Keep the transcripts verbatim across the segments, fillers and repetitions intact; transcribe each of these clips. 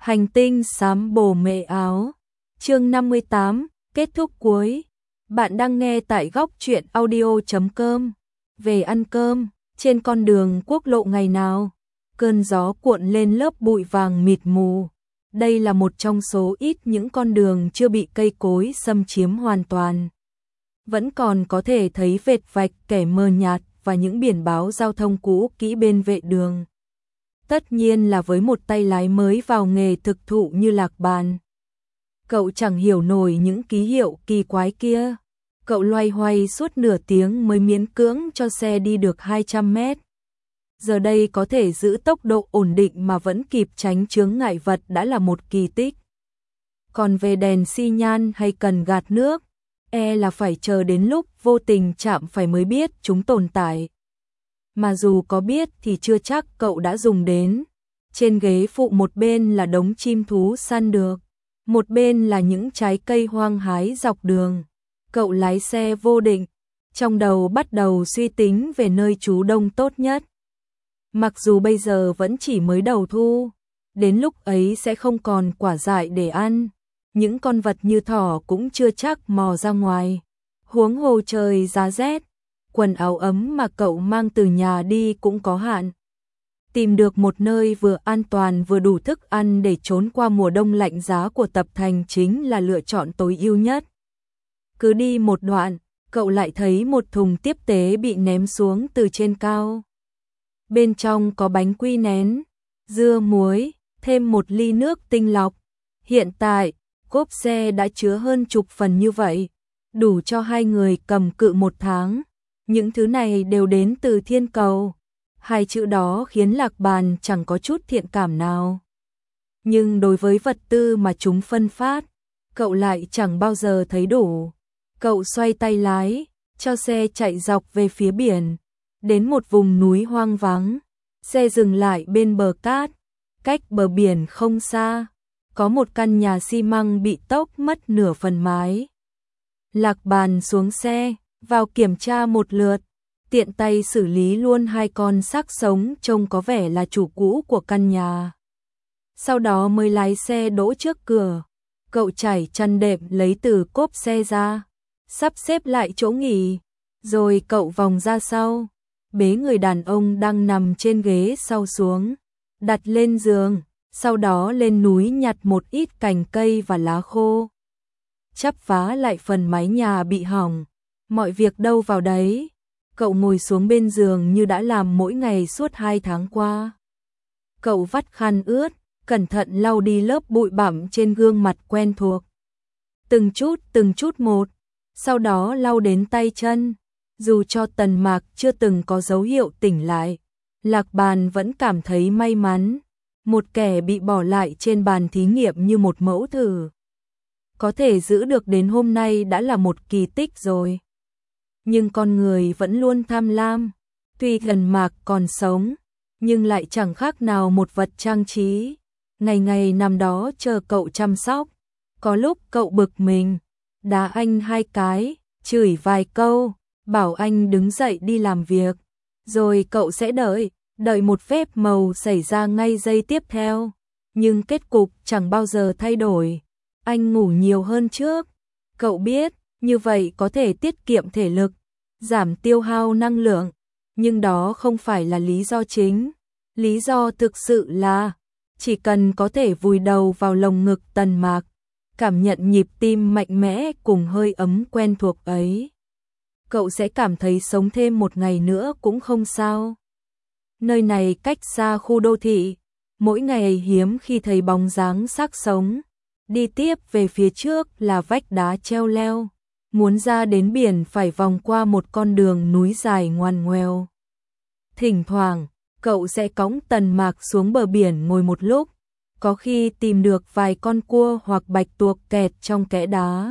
Hành tinh xám bồ mệ áo. Chương năm mươi tám, kết thúc cuối. Bạn đang nghe tại góc truyện audio chấm com. Về ăn cơm, trên con đường quốc lộ ngày nào, cơn gió cuộn lên lớp bụi vàng mịt mù. Đây là một trong số ít những con đường chưa bị cây cối xâm chiếm hoàn toàn. Vẫn còn có thể thấy vệt vạch kẻ mờ nhạt và những biển báo giao thông cũ kỹ bên vệ đường. Tất nhiên là với một tay lái mới vào nghề thực thụ như Lạc Bàn. Cậu chẳng hiểu nổi những ký hiệu kỳ quái kia. Cậu loay hoay suốt nửa tiếng mới miễn cưỡng cho xe đi được hai trăm mét. Giờ đây có thể giữ tốc độ ổn định mà vẫn kịp tránh chướng ngại vật đã là một kỳ tích. Còn về đèn xi nhan hay cần gạt nước, e là phải chờ đến lúc vô tình chạm phải mới biết chúng tồn tại. Mà dù có biết thì chưa chắc cậu đã dùng đến. Trên ghế phụ một bên là đống chim thú săn được, một bên là những trái cây hoang hái dọc đường. Cậu lái xe vô định, trong đầu bắt đầu suy tính về nơi trú đông tốt nhất. Mặc dù bây giờ vẫn chỉ mới đầu thu, đến lúc ấy sẽ không còn quả dại để ăn. Những con vật như thỏ cũng chưa chắc mò ra ngoài. Huống hồ trời giá rét, quần áo ấm mà cậu mang từ nhà đi cũng có hạn. Tìm được một nơi vừa an toàn vừa đủ thức ăn để trốn qua mùa đông lạnh giá của Tập Thành chính là lựa chọn tối ưu nhất. Cứ đi một đoạn, cậu lại thấy một thùng tiếp tế bị ném xuống từ trên cao. Bên trong có bánh quy nén, dưa muối, thêm một ly nước tinh lọc. Hiện tại, cốp xe đã chứa hơn chục phần như vậy, đủ cho hai người cầm cự một tháng. Những thứ này đều đến từ thiên cầu. Hai chữ đó khiến Lạc Bàn chẳng có chút thiện cảm nào. Nhưng đối với vật tư mà chúng phân phát, cậu lại chẳng bao giờ thấy đủ. Cậu xoay tay lái, cho xe chạy dọc về phía biển. Đến một vùng núi hoang vắng, xe dừng lại bên bờ cát. Cách bờ biển không xa, có một căn nhà xi măng bị tốc mất nửa phần mái. Lạc Bàn xuống xe, vào kiểm tra một lượt, tiện tay xử lý luôn hai con xác sống trông có vẻ là chủ cũ của căn nhà. Sau đó mới lái xe đỗ trước cửa. Cậu trải chăn đệm lấy từ cốp xe ra, sắp xếp lại chỗ nghỉ, rồi cậu vòng ra sau, bế người đàn ông đang nằm trên ghế sau xuống, đặt lên giường, sau đó lên núi nhặt một ít cành cây và lá khô. Chắp vá lại phần mái nhà bị hỏng, mọi việc đâu vào đấy. Cậu ngồi xuống bên giường như đã làm mỗi ngày suốt hai tháng qua. Cậu vắt khăn ướt, cẩn thận lau đi lớp bụi bặm trên gương mặt quen thuộc. Từng chút từng chút một, sau đó lau đến tay chân. Dù cho Tần Mạc chưa từng có dấu hiệu tỉnh lại, Lạc Bàn vẫn cảm thấy may mắn. Một kẻ bị bỏ lại trên bàn thí nghiệm như một mẫu thử, có thể giữ được đến hôm nay đã là một kỳ tích rồi. Nhưng con người vẫn luôn tham lam. Tuy Tần Mạc còn sống, nhưng lại chẳng khác nào một vật trang trí. Ngày ngày nằm đó chờ cậu chăm sóc. Có lúc cậu bực mình, đá anh hai cái, chửi vài câu, bảo anh đứng dậy đi làm việc. Rồi cậu sẽ đợi, đợi một phép màu xảy ra ngay giây tiếp theo. Nhưng kết cục chẳng bao giờ thay đổi. Anh ngủ nhiều hơn trước. Cậu biết, như vậy có thể tiết kiệm thể lực, giảm tiêu hao năng lượng. Nhưng đó không phải là lý do chính. Lý do thực sự là, chỉ cần có thể vùi đầu vào lồng ngực Tần Mạc, cảm nhận nhịp tim mạnh mẽ cùng hơi ấm quen thuộc ấy, cậu sẽ cảm thấy sống thêm một ngày nữa cũng không sao. Nơi này cách xa khu đô thị, mỗi ngày hiếm khi thấy bóng dáng xác sống. Đi tiếp về phía trước là vách đá treo leo, muốn ra đến biển phải vòng qua một con đường núi dài ngoằn ngoèo. Thỉnh thoảng, cậu sẽ cõng Tần Mạc xuống bờ biển ngồi một lúc, có khi tìm được vài con cua hoặc bạch tuộc kẹt trong kẽ đá.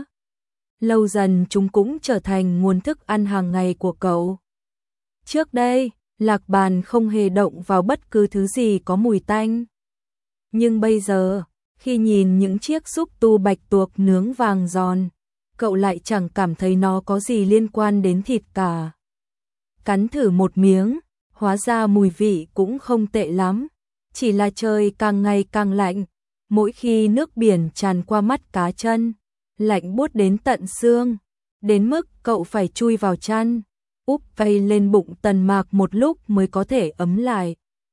Lâu dần chúng cũng trở thành nguồn thức ăn hàng ngày của cậu. Trước đây, Lạc Bàn không hề động vào bất cứ thứ gì có mùi tanh. Nhưng bây giờ, khi nhìn những chiếc xúc tu bạch tuộc nướng vàng giòn, cậu lại chẳng cảm thấy nó có gì liên quan đến thịt cả. Cắn thử một miếng, hóa ra mùi vị cũng không tệ lắm, chỉ là trời càng ngày càng lạnh, mỗi khi nước biển tràn qua mắt cá chân, lạnh buốt đến tận xương, đến mức cậu phải chui vào chăn, úp vây lên bụng Tần Mạc một lúc mới có thể ấm lại.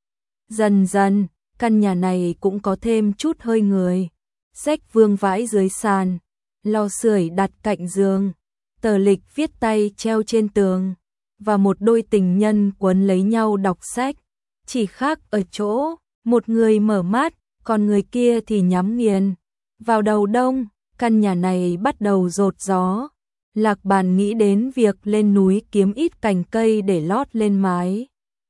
Dần dần, căn nhà này cũng có thêm chút hơi người. Sách vương vãi dưới sàn, lò sưởi đặt cạnh giường, tờ lịch viết tay treo trên tường, và một đôi tình nhân quấn lấy nhau đọc sách. Chỉ khác ở chỗ, một người mở mắt, còn người kia thì nhắm nghiền. Vào đầu đông, căn nhà này bắt đầu rột gió. Lạc Bàn nghĩ đến việc lên núi kiếm ít cành cây để lót lên mái,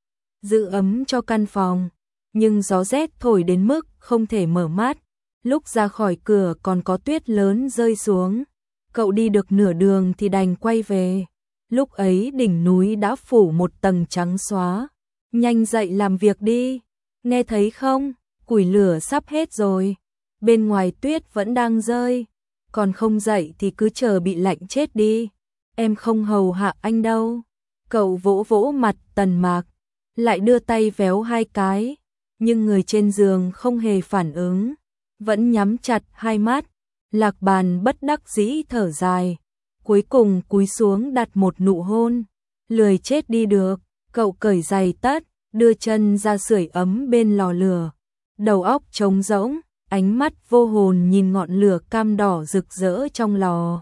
giữ ấm cho căn phòng, nhưng gió rét thổi đến mức không thể mở mắt. Lúc ra khỏi cửa còn có tuyết lớn rơi xuống. Cậu đi được nửa đường thì đành quay về. Lúc ấy đỉnh núi đã phủ một tầng trắng xóa. Nhanh dậy làm việc đi. Nghe thấy không? Củi lửa sắp hết rồi. Bên ngoài tuyết vẫn đang rơi. Còn không dậy thì cứ chờ bị lạnh chết đi. Em không hầu hạ anh đâu. Cậu vỗ vỗ mặt Tần Mạc, lại đưa tay véo hai cái. Nhưng người trên giường không hề phản ứng, vẫn nhắm chặt hai mắt. Lạc Bàn bất đắc dĩ thở dài, cuối cùng cúi xuống đặt một nụ hôn. Lười chết đi được, cậu cởi giày tất, đưa chân ra sưởi ấm bên lò lửa. Đầu óc trống rỗng, ánh mắt vô hồn nhìn ngọn lửa cam đỏ rực rỡ trong lò.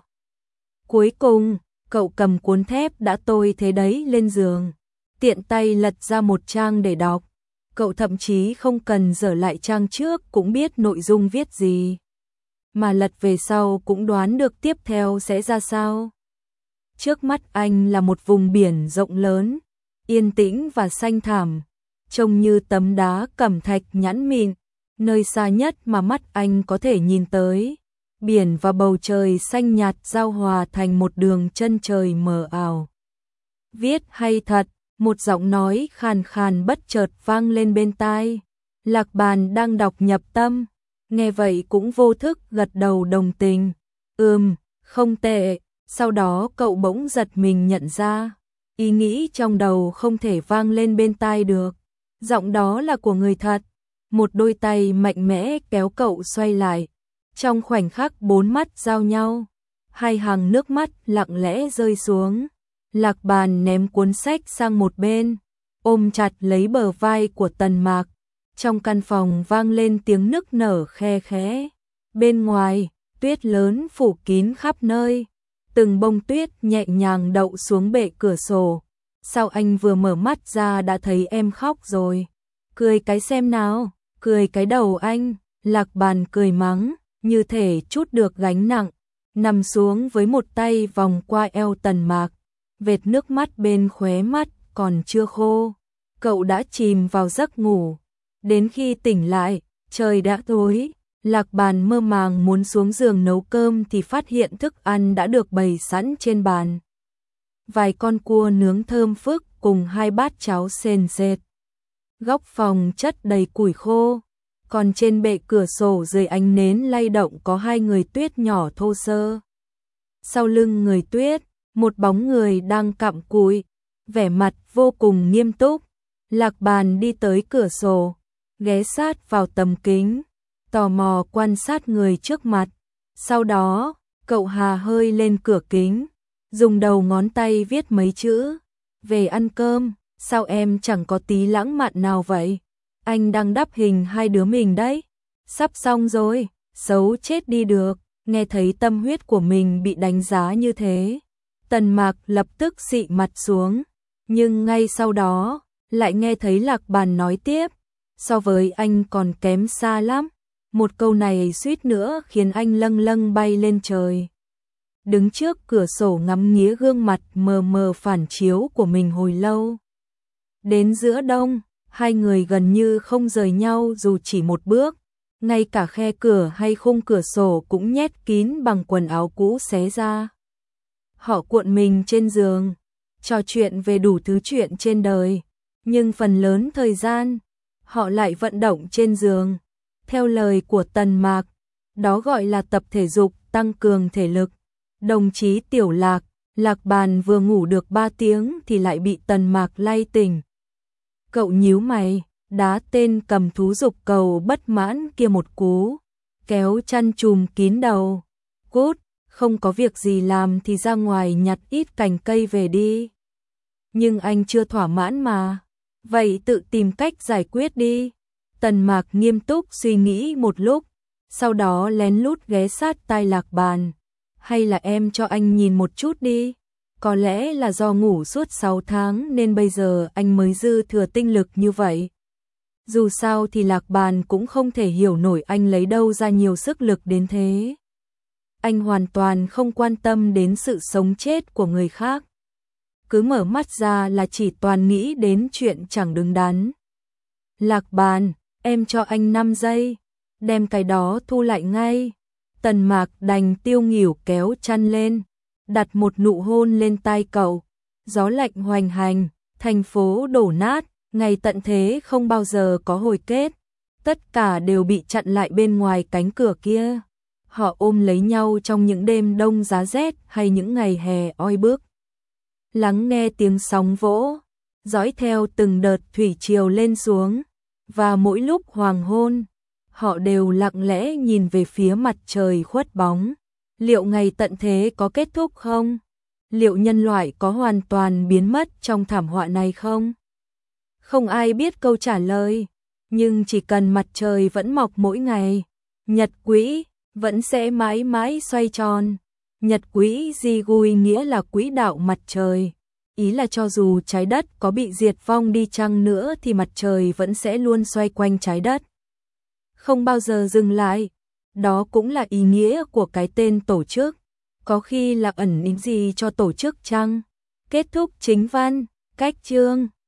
Cuối cùng, cậu cầm cuốn thép đã tôi thế đấy lên giường, tiện tay lật ra một trang để đọc. Cậu thậm chí không cần dở lại trang trước cũng biết nội dung viết gì, mà lật về sau cũng đoán được tiếp theo sẽ ra sao. Trước mắt anh là một vùng biển rộng lớn, yên tĩnh và xanh thẳm, trông như tấm đá cẩm thạch nhẵn mịn. Nơi xa nhất mà mắt anh có thể nhìn tới, biển và bầu trời xanh nhạt giao hòa thành một đường chân trời mờ ảo. Viết hay thật, một giọng nói khàn khàn bất chợt vang lên bên tai. Lạc Bàn đang đọc nhập tâm, nghe vậy cũng vô thức gật đầu đồng tình. Ừm, không tệ. Sau đó cậu bỗng giật mình nhận ra, ý nghĩ trong đầu không thể vang lên bên tai được. Giọng đó là của người thật. Một đôi tay mạnh mẽ kéo cậu xoay lại. Trong khoảnh khắc bốn mắt giao nhau, hai hàng nước mắt lặng lẽ rơi xuống. Lạc Bàn ném cuốn sách sang một bên, ôm chặt lấy bờ vai của Tần Mạc. Trong căn phòng vang lên tiếng nức nở khe khẽ. Bên ngoài, tuyết lớn phủ kín khắp nơi. Từng bông tuyết nhẹ nhàng đậu xuống bệ cửa sổ. Sao anh vừa mở mắt ra đã thấy em khóc rồi? Cười cái xem nào, cười cái đầu anh. Lạc Bàn cười mắng, như thể trút được gánh nặng, nằm xuống với một tay vòng qua eo Tần Mạc. Vệt nước mắt bên khóe mắt còn chưa khô, cậu đã chìm vào giấc ngủ. Đến khi tỉnh lại, trời đã tối. Lạc Bàn mơ màng muốn xuống giường nấu cơm thì phát hiện thức ăn đã được bày sẵn trên bàn. Vài con cua nướng thơm phức cùng hai bát cháo sền sệt. Góc phòng chất đầy củi khô, còn trên bệ cửa sổ dưới ánh nến lay động có hai người tuyết nhỏ thô sơ. Sau lưng người tuyết, một bóng người đang cặm cụi, vẻ mặt vô cùng nghiêm túc. Lạc Bàn đi tới cửa sổ, ghé sát vào tấm kính, tò mò quan sát người trước mặt. Sau đó, cậu hà hơi lên cửa kính, dùng đầu ngón tay viết mấy chữ. Về ăn cơm, sao em chẳng có tí lãng mạn nào vậy? Anh đang đắp hình hai đứa mình đấy. Sắp xong rồi, xấu chết đi được. Nghe thấy tâm huyết của mình bị đánh giá như thế, Tần Mạc lập tức xị mặt xuống. Nhưng ngay sau đó, lại nghe thấy Lạc Bàn nói tiếp. So với anh còn kém xa lắm. Một câu này suýt nữa khiến anh lâng lâng bay lên trời. Đứng trước cửa sổ ngắm nghía gương mặt mờ mờ phản chiếu của mình hồi lâu. Đến giữa đông, hai người gần như không rời nhau dù chỉ một bước. Ngay cả khe cửa hay khung cửa sổ cũng nhét kín bằng quần áo cũ xé ra. Họ cuộn mình trên giường, trò chuyện về đủ thứ chuyện trên đời. Nhưng phần lớn thời gian, họ lại vận động trên giường. Theo lời của Tần Mạc, đó gọi là tập thể dục tăng cường thể lực. Đồng chí Tiểu Lạc, Lạc Bàn vừa ngủ được ba tiếng thì lại bị Tần Mạc lay tỉnh. Cậu nhíu mày, đá tên cầm thú dục cầu bất mãn kia một cú. kéo chăn trùm kín đầu. Cút, không có việc gì làm thì ra ngoài nhặt ít cành cây về đi. Nhưng anh chưa thỏa mãn mà. Vậy tự tìm cách giải quyết đi. Tần Mạc nghiêm túc suy nghĩ một lúc, sau đó lén lút ghé sát tai Lạc Bàn. Hay là em cho anh nhìn một chút đi. Có lẽ là do ngủ suốt sáu tháng nên bây giờ anh mới dư thừa tinh lực như vậy. Dù sao thì Lạc Bàn cũng không thể hiểu nổi anh lấy đâu ra nhiều sức lực đến thế. Anh hoàn toàn không quan tâm đến sự sống chết của người khác. Cứ mở mắt ra là chỉ toàn nghĩ đến chuyện chẳng đứng đắn. Lạc Bàn, em cho anh năm giây, đem cái đó thu lại ngay. Tần Mạc đành tiêu nghỉu kéo chăn lên, đặt một nụ hôn lên tai cậu. Gió lạnh hoành hành, thành phố đổ nát, ngày tận thế không bao giờ có hồi kết. Tất cả đều bị chặn lại bên ngoài cánh cửa kia. Họ ôm lấy nhau trong những đêm đông giá rét hay những ngày hè oi bức. Lắng nghe tiếng sóng vỗ, dõi theo từng đợt thủy triều lên xuống. Và mỗi lúc hoàng hôn, họ đều lặng lẽ nhìn về phía mặt trời khuất bóng. Liệu ngày tận thế có kết thúc không? Liệu nhân loại có hoàn toàn biến mất trong thảm họa này không? Không ai biết câu trả lời, nhưng chỉ cần mặt trời vẫn mọc mỗi ngày, nhật quỹ vẫn sẽ mãi mãi xoay tròn. Nhật quỹ di gùi nghĩa là quỹ đạo mặt trời. Ý là cho dù trái đất có bị diệt vong đi chăng nữa thì mặt trời vẫn sẽ luôn xoay quanh trái đất, không bao giờ dừng lại. Đó cũng là ý nghĩa của cái tên tổ chức. Có khi là ẩn ý gì cho tổ chức chăng? Kết thúc chính văn, cách chương.